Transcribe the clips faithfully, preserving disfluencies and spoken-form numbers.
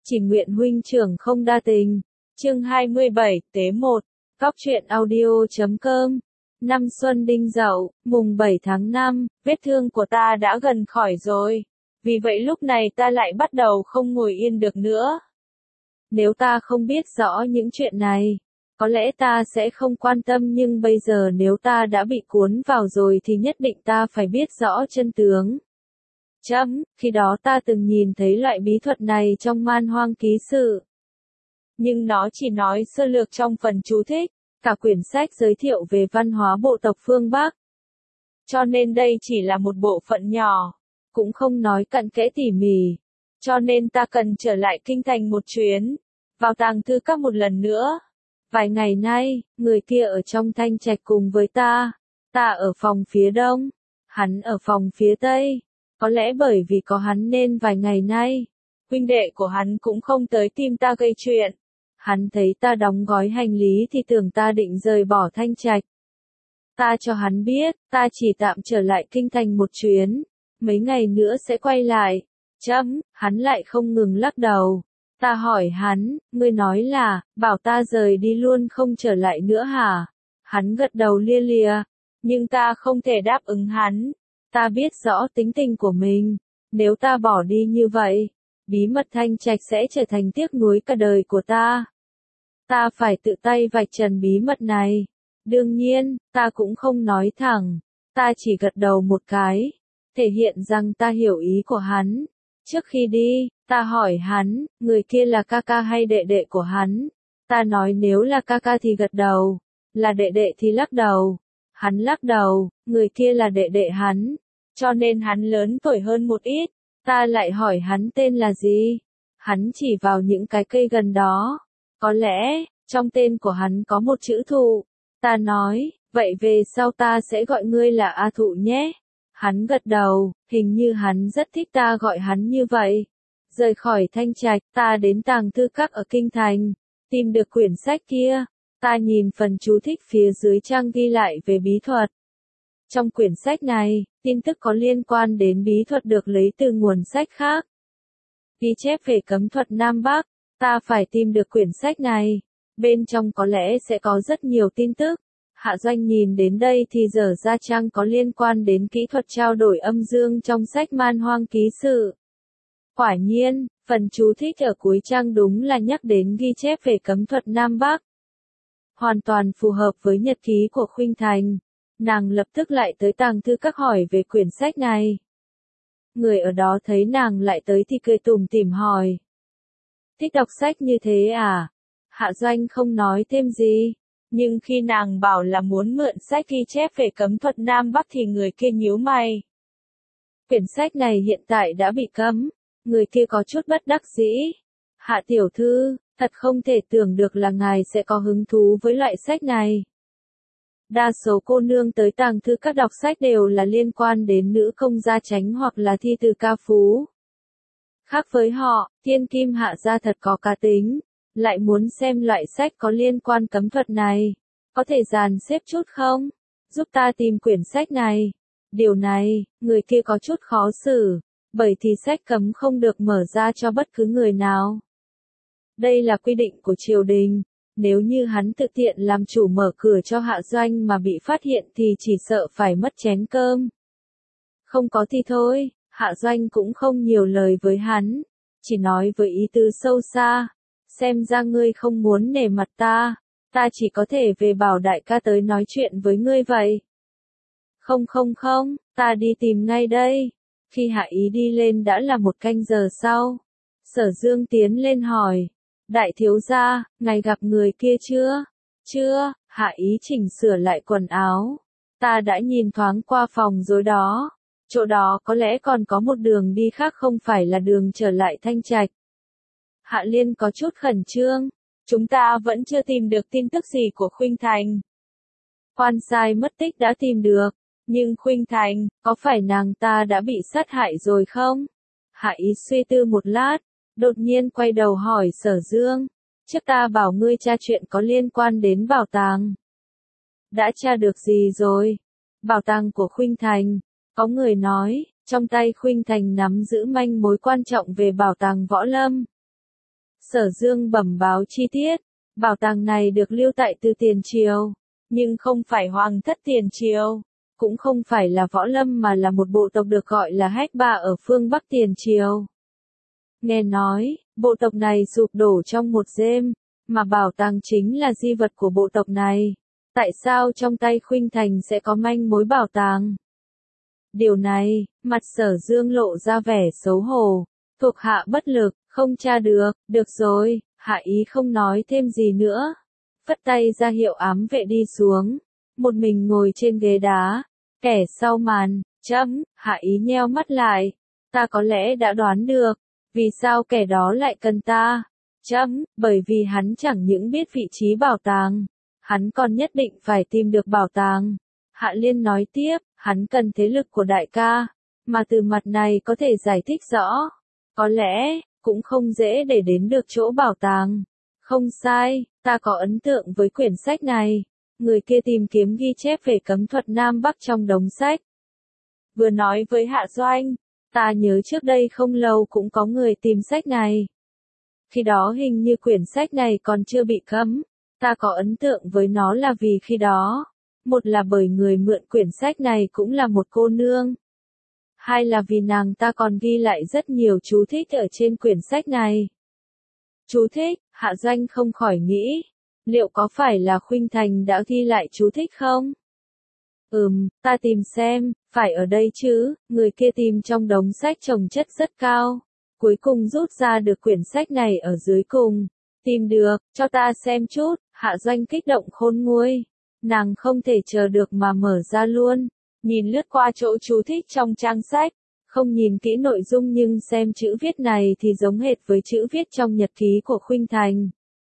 Chỉ nguyện huynh trưởng không đa tình. Chương hai mươi bảy, tế một. Cóc truyện audio chấm com. Năm Xuân Đinh Dậu, mùng bảy tháng năm, vết thương của ta đã gần khỏi rồi. Vì vậy lúc này ta lại bắt đầu không ngồi yên được nữa. Nếu ta không biết rõ những chuyện này, có lẽ ta sẽ không quan tâm, nhưng bây giờ nếu ta đã bị cuốn vào rồi thì nhất định ta phải biết rõ chân tướng. Chấm, khi đó ta từng nhìn thấy loại bí thuật này trong Man Hoang Ký Sự. Nhưng nó chỉ nói sơ lược trong phần chú thích, cả quyển sách giới thiệu về văn hóa bộ tộc phương Bắc. Cho nên đây chỉ là một bộ phận nhỏ, cũng không nói cặn kẽ tỉ mỉ. Cho nên ta cần trở lại kinh thành một chuyến, vào tàng thư các một lần nữa. Vài ngày nay, người kia ở trong thanh trạch cùng với ta, ta ở phòng phía đông, hắn ở phòng phía tây. Có lẽ bởi vì có hắn nên vài ngày nay, huynh đệ của hắn cũng không tới tìm ta gây chuyện. Hắn thấy ta đóng gói hành lý thì tưởng ta định rời bỏ thanh trạch. Ta cho hắn biết, ta chỉ tạm trở lại kinh thành một chuyến, mấy ngày nữa sẽ quay lại. Chấm, hắn lại không ngừng lắc đầu. Ta hỏi hắn, ngươi nói là, bảo ta rời đi luôn không trở lại nữa hả? Hắn gật đầu lia lịa, nhưng ta không thể đáp ứng hắn. Ta biết rõ tính tình của mình, nếu ta bỏ đi như vậy, bí mật thanh trạch sẽ trở thành tiếc nuối cả đời của ta. Ta phải tự tay vạch trần bí mật này. Đương nhiên, ta cũng không nói thẳng, ta chỉ gật đầu một cái, thể hiện rằng ta hiểu ý của hắn. Trước khi đi, ta hỏi hắn, người kia là ca ca hay đệ đệ của hắn? Ta nói nếu là ca ca thì gật đầu, là đệ đệ thì lắc đầu. Hắn lắc đầu, người kia là đệ đệ hắn, cho nên hắn lớn tuổi hơn một ít. Ta lại hỏi hắn tên là gì? Hắn chỉ vào những cái cây gần đó. Có lẽ, trong tên của hắn có một chữ thụ. Ta nói, vậy về sau ta sẽ gọi ngươi là A Thụ nhé. Hắn gật đầu, hình như hắn rất thích ta gọi hắn như vậy. Rời khỏi thanh trạch, ta đến tàng thư các ở kinh thành, tìm được quyển sách kia. Ta nhìn phần chú thích phía dưới trang ghi lại về bí thuật. Trong quyển sách này, tin tức có liên quan đến bí thuật được lấy từ nguồn sách khác. Ghi chép về cấm thuật Nam Bắc, ta phải tìm được quyển sách này. Bên trong có lẽ sẽ có rất nhiều tin tức. Hạ Doanh nhìn đến đây thì dở ra trang có liên quan đến kỹ thuật trao đổi âm dương trong sách Man Hoang Ký Sự. Quả nhiên, phần chú thích ở cuối trang đúng là nhắc đến ghi chép về cấm thuật Nam Bắc. Hoàn toàn phù hợp với nhật ký của Khuynh Thành. Nàng lập tức lại tới tàng thư các hỏi về quyển sách này. Người ở đó thấy nàng lại tới thì cười tủm tỉm hỏi. Thích đọc sách như thế à? Hạ Doanh không nói thêm gì. Nhưng khi nàng bảo là muốn mượn sách ghi chép về cấm thuật Nam Bắc thì người kia nhíu mày. Quyển sách này hiện tại đã bị cấm. Người kia có chút bất đắc dĩ. Hạ tiểu thư, thật không thể tưởng được là ngài sẽ có hứng thú với loại sách này. Đa số cô nương tới tàng thư các đọc sách đều là liên quan đến nữ công gia chánh hoặc là thi từ ca phú. Khác với họ, thiên kim hạ gia thật có cá tính, lại muốn xem loại sách có liên quan cấm thuật này. Có thể dàn xếp chút không? Giúp ta tìm quyển sách này. Điều này, người kia có chút khó xử, bởi thì sách cấm không được mở ra cho bất cứ người nào. Đây là quy định của triều đình. Nếu như hắn tự tiện làm chủ mở cửa cho Hạ Doanh mà bị phát hiện thì chỉ sợ phải mất chén cơm. Không có thì thôi, Hạ Doanh cũng không nhiều lời với hắn, chỉ nói với ý tứ sâu xa, xem ra ngươi không muốn nể mặt ta, ta chỉ có thể về bảo đại ca tới nói chuyện với ngươi vậy. Không không không, ta đi tìm ngay đây. Khi Hạ Ý đi lên đã là một canh giờ sau. Sở Dương tiến lên hỏi. Đại thiếu gia, ngài gặp người kia chưa? Chưa, Hạ Ý chỉnh sửa lại quần áo. Ta đã nhìn thoáng qua phòng rồi đó. Chỗ đó có lẽ còn có một đường đi khác không phải là đường trở lại thanh trạch. Hạ Liên có chút khẩn trương. Chúng ta vẫn chưa tìm được tin tức gì của Khuynh Thành. Quan sai mất tích đã tìm được. Nhưng Khuynh Thành, có phải nàng ta đã bị sát hại rồi không? Hạ Ý suy tư một lát. Đột nhiên quay đầu hỏi Sở Dương. Trước ta bảo ngươi tra chuyện có liên quan đến bảo tàng. Đã tra được gì rồi? Bảo tàng của Khuynh Thành. Có người nói, trong tay Khuynh Thành nắm giữ manh mối quan trọng về bảo tàng võ lâm. Sở Dương bẩm báo chi tiết, bảo tàng này được lưu tại từ tiền triều, nhưng không phải hoàng thất tiền triều, cũng không phải là võ lâm mà là một bộ tộc được gọi là Hách Ba ở phương Bắc tiền triều. Nghe nói, bộ tộc này sụp đổ trong một đêm, mà bảo tàng chính là di vật của bộ tộc này. Tại sao trong tay Khuynh Thành sẽ có manh mối bảo tàng? Điều này, mặt Sở Dương lộ ra vẻ xấu hổ, thuộc hạ bất lực, không tra được, được rồi, hạ ý không nói thêm gì nữa. Phất tay ra hiệu ám vệ đi xuống, một mình ngồi trên ghế đá, kẻ sau màn, chấm, hạ ý nheo mắt lại, ta có lẽ đã đoán được, vì sao kẻ đó lại cần ta? Chấm, bởi vì hắn chẳng những biết vị trí bảo tàng, hắn còn nhất định phải tìm được bảo tàng. Hạ Liên nói tiếp, hắn cần thế lực của đại ca, mà từ mặt này có thể giải thích rõ. Có lẽ, cũng không dễ để đến được chỗ bảo tàng. Không sai, ta có ấn tượng với quyển sách này. Người kia tìm kiếm ghi chép về cấm thuật Nam Bắc trong đống sách. Vừa nói với Hạ Doanh, ta nhớ trước đây không lâu cũng có người tìm sách này. Khi đó hình như quyển sách này còn chưa bị cấm. Ta có ấn tượng với nó là vì khi đó, một là bởi người mượn quyển sách này cũng là một cô nương. Hai là vì nàng ta còn ghi lại rất nhiều chú thích ở trên quyển sách này. Chú thích, Hạ Doanh không khỏi nghĩ, liệu có phải là Khuynh Thành đã ghi lại chú thích không? Ừm, ta tìm xem, phải ở đây chứ, người kia tìm trong đống sách chồng chất rất cao. Cuối cùng rút ra được quyển sách này ở dưới cùng. Tìm được, cho ta xem chút, Hạ Doanh kích động khôn nguôi. Nàng không thể chờ được mà mở ra luôn. Nhìn lướt qua chỗ chú thích trong trang sách. Không nhìn kỹ nội dung nhưng xem chữ viết này thì giống hệt với chữ viết trong nhật ký của Khuynh Thành.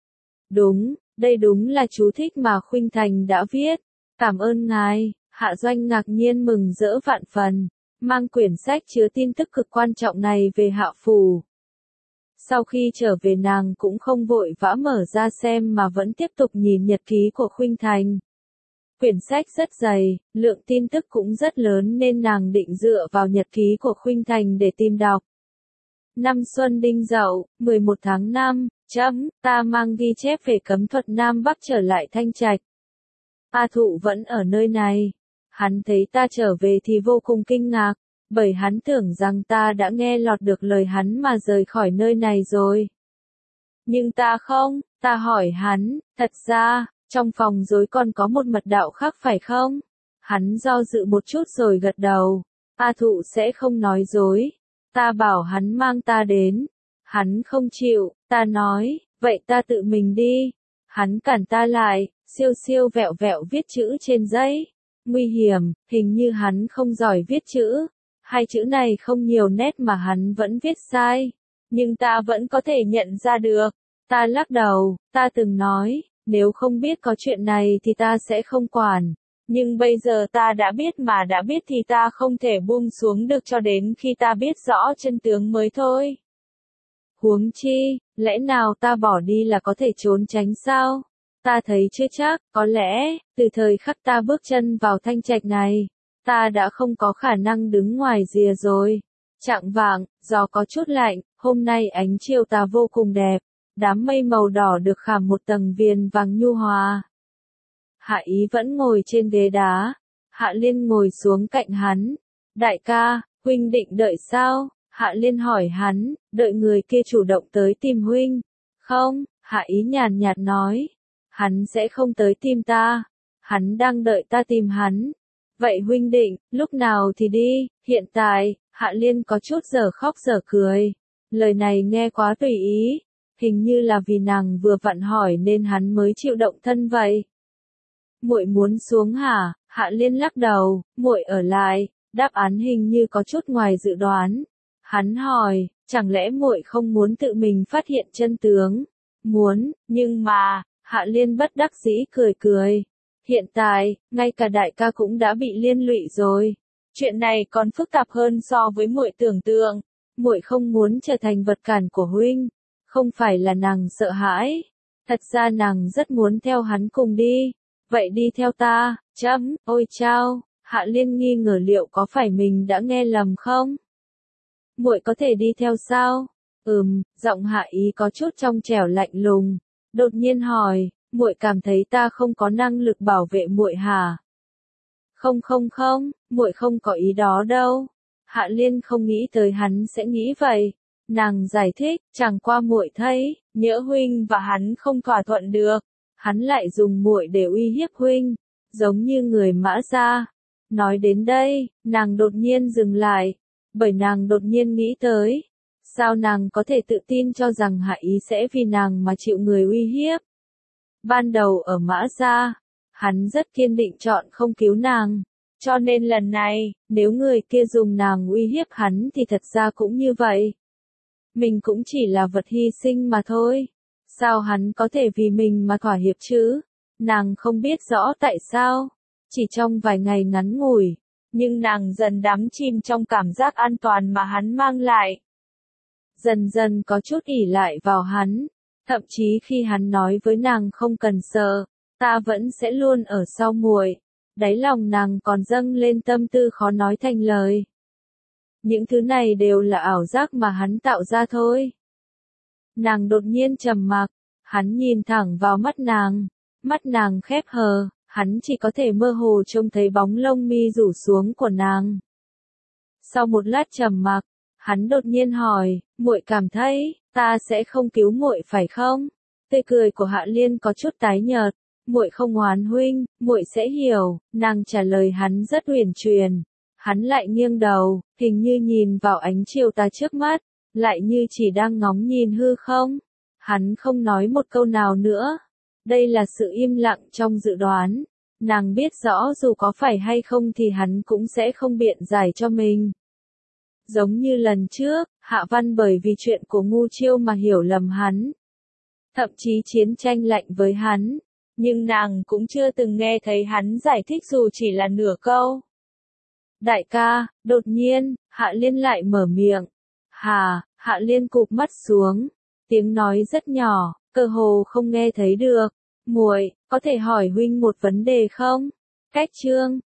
Đúng, đây đúng là chú thích mà Khuynh Thành đã viết. Cảm ơn ngài, Hạ Doanh ngạc nhiên mừng rỡ vạn phần. Mang quyển sách chứa tin tức cực quan trọng này về Hạ Phủ. Sau khi trở về nàng cũng không vội vã mở ra xem mà vẫn tiếp tục nhìn nhật ký của Khuynh Thành. Quyển sách rất dày, lượng tin tức cũng rất lớn nên nàng định dựa vào nhật ký của Khuynh Thành để tìm đọc. Năm Xuân Đinh Dậu, mười một tháng năm, chấm, ta mang ghi chép về cấm thuật Nam Bắc trở lại Thanh Trạch. A Thụ vẫn ở nơi này. Hắn thấy ta trở về thì vô cùng kinh ngạc, bởi hắn tưởng rằng ta đã nghe lọt được lời hắn mà rời khỏi nơi này rồi. Nhưng ta không, ta hỏi hắn, thật ra, trong phòng rối còn có một mật đạo khác phải không? Hắn do dự một chút rồi gật đầu. A Thụ sẽ không nói dối. Ta bảo hắn mang ta đến. Hắn không chịu, ta nói, vậy ta tự mình đi. Hắn cản ta lại, siêu siêu vẹo vẹo viết chữ trên giấy. Nguy hiểm, hình như hắn không giỏi viết chữ. Hai chữ này không nhiều nét mà hắn vẫn viết sai. Nhưng ta vẫn có thể nhận ra được. Ta lắc đầu, ta từng nói, nếu không biết có chuyện này thì ta sẽ không quản. Nhưng bây giờ ta đã biết mà đã biết thì ta không thể buông xuống được cho đến khi ta biết rõ chân tướng mới thôi. Huống chi, lẽ nào ta bỏ đi là có thể trốn tránh sao? Ta thấy chưa chắc, có lẽ, từ thời khắc ta bước chân vào Thanh Trạch này, ta đã không có khả năng đứng ngoài rìa rồi. Chạng vạng, gió có chút lạnh, hôm nay ánh chiều tà vô cùng đẹp, đám mây màu đỏ được khảm một tầng viền vàng nhu hòa. Hạ Ý vẫn ngồi trên ghế đá, Hạ Liên ngồi xuống cạnh hắn. Đại ca, huynh định đợi sao? Hạ Liên hỏi hắn, đợi người kia chủ động tới tìm huynh. Không, Hạ Ý nhàn nhạt nói. Hắn sẽ không tới tìm ta. Hắn đang đợi ta tìm hắn. Vậy huynh định, lúc nào thì đi? Hiện tại, Hạ Liên có chút giờ khóc giờ cười. Lời này nghe quá tùy ý. Hình như là vì nàng vừa vặn hỏi nên hắn mới chịu động thân vậy. Muội muốn xuống hả? Hạ Liên lắc đầu, muội ở lại. Đáp án hình như có chút ngoài dự đoán. Hắn hỏi, chẳng lẽ muội không muốn tự mình phát hiện chân tướng? Muốn, nhưng mà, Hạ Liên bất đắc dĩ cười cười. Hiện tại, ngay cả đại ca cũng đã bị liên lụy rồi. Chuyện này còn phức tạp hơn so với muội tưởng tượng. Muội không muốn trở thành vật cản của huynh. Không phải là nàng sợ hãi. Thật ra nàng rất muốn theo hắn cùng đi. Vậy đi theo ta, chấm, ôi chao. Hạ Liên nghi ngờ liệu có phải mình đã nghe lầm không? Muội có thể đi theo sao? Ừm, giọng Hạ Ý có chút trong trẻo lạnh lùng, đột nhiên hỏi, muội cảm thấy ta không có năng lực bảo vệ muội hả? Không không không, muội không có ý đó đâu. Hạ Liên không nghĩ tới hắn sẽ nghĩ vậy. Nàng giải thích, chẳng qua muội thấy, nhỡ huynh và hắn không thỏa thuận được, hắn lại dùng muội để uy hiếp huynh, giống như người Mã gia. Nói đến đây, nàng đột nhiên dừng lại, bởi nàng đột nhiên nghĩ tới, sao nàng có thể tự tin cho rằng Hạ Ý sẽ vì nàng mà chịu người uy hiếp. Ban đầu ở Mã gia, hắn rất kiên định chọn không cứu nàng, cho nên lần này, nếu người kia dùng nàng uy hiếp hắn thì thật ra cũng như vậy. Mình cũng chỉ là vật hy sinh mà thôi. Sao hắn có thể vì mình mà thỏa hiệp chứ? Nàng không biết rõ tại sao. Chỉ trong vài ngày ngắn ngủi, nhưng nàng dần đắm chìm trong cảm giác an toàn mà hắn mang lại. Dần dần có chút ỷ lại vào hắn, thậm chí khi hắn nói với nàng không cần sợ, ta vẫn sẽ luôn ở sau muội. Đáy lòng nàng còn dâng lên tâm tư khó nói thành lời. Những thứ này đều là ảo giác mà hắn tạo ra thôi. Nàng đột nhiên trầm mặc, hắn nhìn thẳng vào mắt nàng, mắt nàng khép hờ, hắn chỉ có thể mơ hồ trông thấy bóng lông mi rủ xuống của nàng. Sau một lát trầm mặc, hắn đột nhiên hỏi, muội cảm thấy, ta sẽ không cứu muội phải không? Tươi cười của Hạ Liên có chút tái nhợt, muội không oán huynh, muội sẽ hiểu, nàng trả lời hắn rất uyển chuyển. Hắn lại nghiêng đầu, hình như nhìn vào ánh chiều tà trước mắt, lại như chỉ đang ngóng nhìn hư không. Hắn không nói một câu nào nữa. Đây là sự im lặng trong dự đoán. Nàng biết rõ dù có phải hay không thì hắn cũng sẽ không biện giải cho mình. Giống như lần trước, Hạ Văn bởi vì chuyện của Ngu Chiêu mà hiểu lầm hắn. Thậm chí chiến tranh lạnh với hắn. Nhưng nàng cũng chưa từng nghe thấy hắn giải thích dù chỉ là nửa câu. Đại ca, đột nhiên, Hạ Liên lại mở miệng. Hà, Hạ Liên cụp mắt xuống. Tiếng nói rất nhỏ, cơ hồ không nghe thấy được. Muội, có thể hỏi huynh một vấn đề không? Cách chương